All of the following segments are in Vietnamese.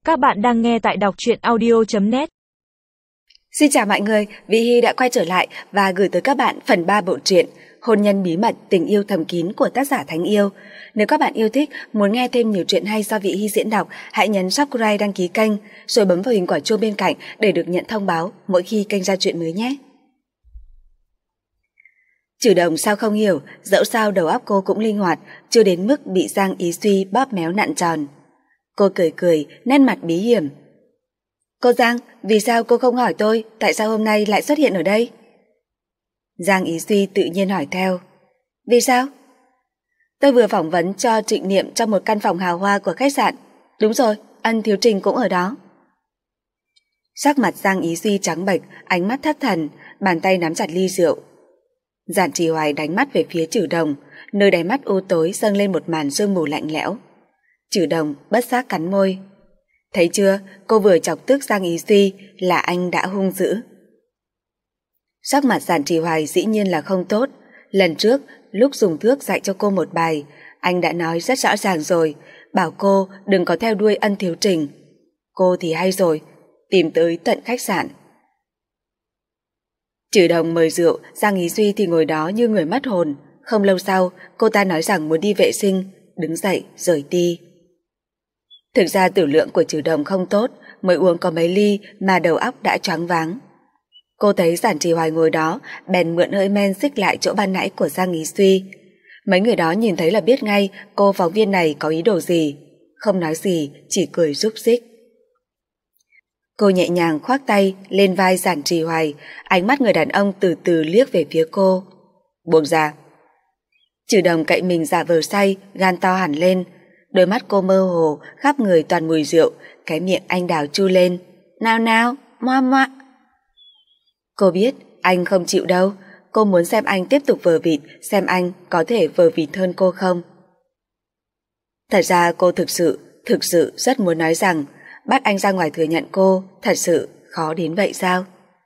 Các bạn đang nghe tại đọc truyện audio.net. Xin chào mọi người, Vy Hy đã quay trở lại và gửi tới các bạn phần 3 bộ truyện Hôn nhân bí mật tình yêu thầm kín của tác giả Thánh Yêu. Nếu các bạn yêu thích, muốn nghe thêm nhiều truyện hay do Vy Hy diễn đọc, hãy nhấn subscribe đăng ký kênh, rồi bấm vào hình quả chuông bên cạnh để được nhận thông báo mỗi khi kênh ra truyện mới nhé. Trừ Đồng sao không hiểu, dẫu sao đầu óc cô cũng linh hoạt, chưa đến mức bị Giang Ý Duy bóp méo nặn tròn. Cô cười cười, nét mặt bí hiểm. Cô Giang, vì sao cô không hỏi tôi tại sao hôm nay lại xuất hiện ở đây? Giang Ý Duy tự nhiên hỏi theo. Vì sao? Tôi vừa phỏng vấn cho Trịnh Niệm trong một căn phòng hào hoa của khách sạn. Đúng rồi, Ân Thiếu Trình cũng ở đó. Sắc mặt Giang Ý Duy trắng bệch, ánh mắt thất thần, bàn tay nắm chặt ly rượu. Giản Trì Hoài đánh mắt về phía Trừ Đồng, nơi đáy mắt u tối dâng lên một màn sương mù lạnh lẽo. Trừ Đồng bất giác cắn môi. Thấy chưa, cô vừa chọc tức Giang Ý Duy là anh đã hung dữ. Sắc mặt Giản Trì Hoài dĩ nhiên là không tốt. Lần trước, lúc dùng thước dạy cho cô một bài, anh đã nói rất rõ ràng rồi, bảo cô đừng có theo đuôi Ân Thiếu Trình. Cô thì hay rồi, tìm tới tận khách sạn. Trừ Đồng mời rượu, Giang Ý Duy thì ngồi đó như người mất hồn. Không lâu sau, cô ta nói rằng muốn đi vệ sinh, đứng dậy rời đi. Thực ra tiểu lượng của Trừ Đồng không tốt, mới uống có mấy ly mà đầu óc đã choáng váng. Cô thấy Giản Trì Hoài ngồi đó, bèn mượn hơi men xích lại chỗ ban nãy của Giang Ý Duy. Mấy người đó nhìn thấy là biết ngay cô phóng viên này có ý đồ gì, không nói gì, chỉ cười rúc rích. Cô nhẹ nhàng khoác tay lên vai Giản Trì Hoài, ánh mắt người đàn ông từ từ liếc về phía cô. Buông ra. Trừ Đồng cậy mình giả vờ say, gan to hẳn lên. Đôi mắt cô mơ hồ, khắp người toàn mùi rượu, cái miệng anh đào chu lên. Nào nào, moa moa. Cô biết anh không chịu đâu, cô muốn xem anh tiếp tục vờ vịt, xem anh có thể vờ vịt hơn cô không. Thật ra cô thực sự rất muốn nói rằng bắt anh ra ngoài thừa nhận cô thật sự khó đến vậy sao?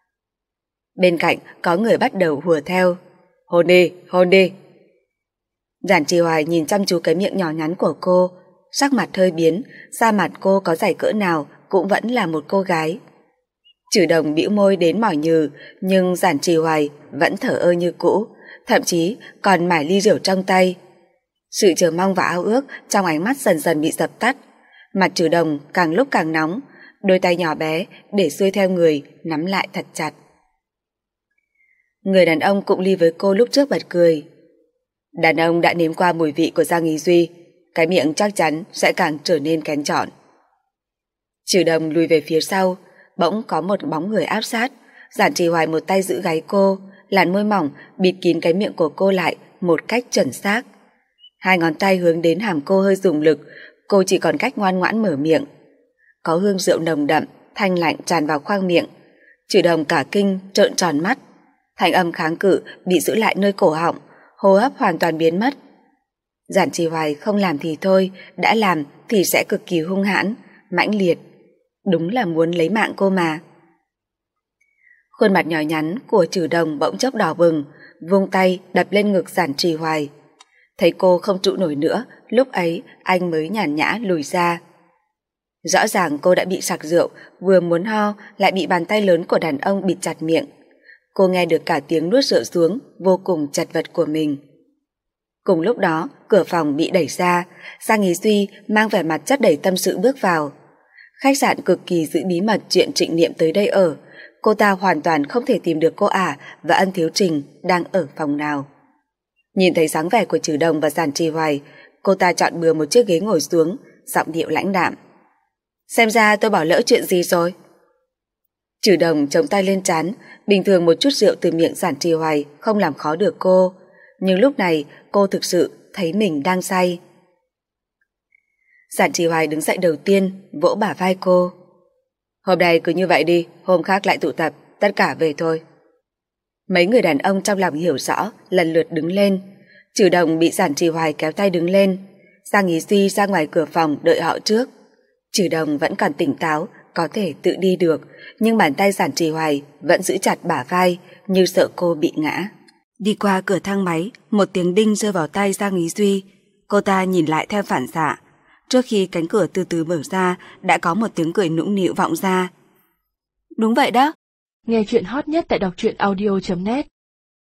Bên cạnh có người bắt đầu hùa theo. Hôn đi, hôn đi. Giản Trì Hoài nhìn chăm chú cái miệng nhỏ nhắn của cô, sắc mặt hơi biến, da mặt cô có dày cỡ nào cũng vẫn là một cô gái. Trừ Đồng bĩu môi đến mỏi nhừ, nhưng Giản Trì Hoài vẫn thở ơ như cũ, thậm chí còn mải ly rượu trong tay. Sự chờ mong và ao ước trong ánh mắt dần dần bị dập tắt. Mặt Trừ Đồng càng lúc càng nóng, đôi tay nhỏ bé để xuôi theo người nắm lại thật chặt. Người đàn ông cụng ly với cô lúc trước bật cười. Đàn ông đã nếm qua mùi vị của Giang Ý Duy, cái miệng chắc chắn sẽ càng trở nên kén chọn. Trừ Đồng lùi về phía sau, bỗng có một bóng người áp sát. Giản Trì Hoài một tay giữ gáy cô, làn môi mỏng bịt kín cái miệng của cô lại một cách chuẩn xác. Hai ngón tay hướng đến hàm cô hơi dùng lực, cô chỉ còn cách ngoan ngoãn mở miệng. Có hương rượu nồng đậm, thanh lạnh tràn vào khoang miệng. Trừ Đồng cả kinh trợn tròn mắt, thanh âm kháng cự bị giữ lại nơi cổ họng, hô hấp hoàn toàn biến mất. Giản Trì Hoài không làm thì thôi, đã làm thì sẽ cực kỳ hung hãn, mãnh liệt. Đúng là muốn lấy mạng cô mà. Khuôn mặt nhỏ nhắn của Trừ Đồng bỗng chốc đỏ bừng, vung tay đập lên ngực Giản Trì Hoài. Thấy cô không trụ nổi nữa, lúc ấy anh mới nhàn nhã lùi ra. Rõ ràng cô đã bị sặc rượu, vừa muốn ho lại bị bàn tay lớn của đàn ông bịt chặt miệng. Cô nghe được cả tiếng nuốt rượu xuống vô cùng chật vật của mình. Cùng lúc đó, cửa phòng bị đẩy ra, Giang Ý Duy mang vẻ mặt chất đầy tâm sự bước vào. Khách sạn cực kỳ giữ bí mật chuyện Trịnh Niệm tới đây ở. Cô ta hoàn toàn không thể tìm được cô ả và Ân Thiếu Trình đang ở phòng nào. Nhìn thấy dáng vẻ của Trừ Đồng và Giản Trì Hoài, cô ta chọn bừa một chiếc ghế ngồi xuống, giọng điệu lãnh đạm. Xem ra tôi bỏ lỡ chuyện gì rồi. Trừ Đồng chống tay lên trán, bình thường một chút rượu từ miệng Giản Trì Hoài không làm khó được cô, nhưng lúc này cô thực sự thấy mình đang say. Giản Trì Hoài đứng dậy đầu tiên, vỗ bả vai cô. Hôm nay cứ như vậy đi, hôm khác lại tụ tập, tất cả về thôi. Mấy người đàn ông trong lòng hiểu rõ, lần lượt đứng lên. Trừ Đồng bị Giản Trì Hoài kéo tay đứng lên. Giang Ý Duy ra ngoài cửa phòng đợi họ trước. Trừ Đồng vẫn còn tỉnh táo, có thể tự đi được, nhưng bàn tay Giản Trì Hoài vẫn giữ chặt bả vai, như sợ cô bị ngã. Đi qua cửa thang máy, một tiếng đinh rơi vào tay Giang Ý Duy. Cô ta nhìn lại theo phản xạ. trước khi cánh cửa từ từ mở ra, đã có một tiếng cười nũng nịu vọng ra. Đúng vậy đó. Nghe chuyện hot nhất tại đọc truyện audio.net